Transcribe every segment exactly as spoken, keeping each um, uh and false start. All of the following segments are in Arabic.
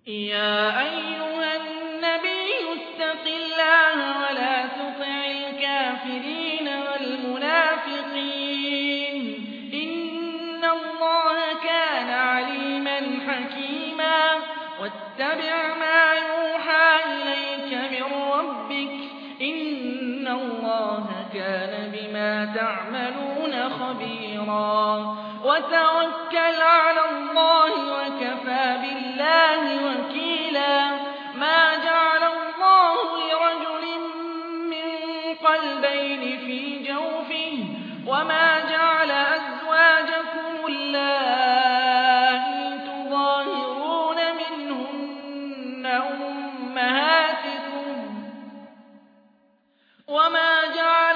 يا أيها النبي اتق الله ولا تطع الكافرين والمنافقين إن الله كان عليما حكيما واتبع ما يوحى إليك من ربك إن الله كان بما تعملون خبيرا وتوكل على الله وكفى بالله وكيلا ما جعل الله لرجل من قلبين في جوفه وما جعل أزواجكم اللائي تظاهرون منهن أمهاتكم وما جعل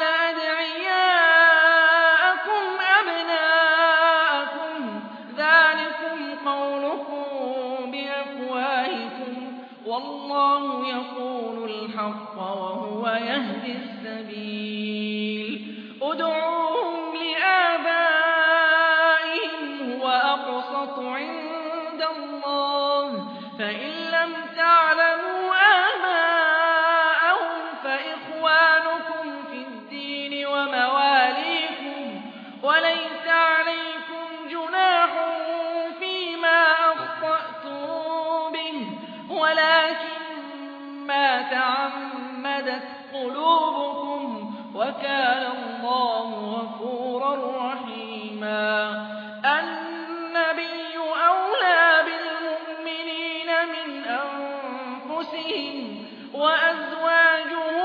أدعياءكم أبناءكم ذلكم قولكم بأفواهكم والله يقول الحق وهو يهدي السبيل ادعوهم لآبائهم هو أقسط عند الله فإن لم تعلموا آباءهم فإخوانكم في الدين ومواليكم وليس عليكم جناح فيما أخطأتم به ولكن ما تعمدت قلوبكم وكان الله غفورا رحيما النبي أولى بالمؤمنين من أنفسهم وأزواجه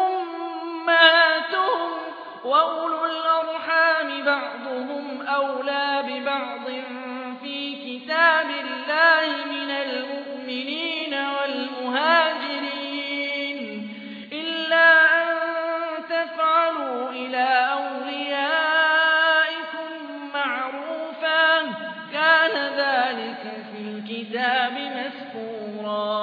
أمهاتهم وأولو الأرحام بعضهم أولى ببعض في كتاب الله من المؤمنين والمهاجرين إلا أن تفعلوا إلى أوليائكم معروفا كان ذلك في الكتاب مسطورا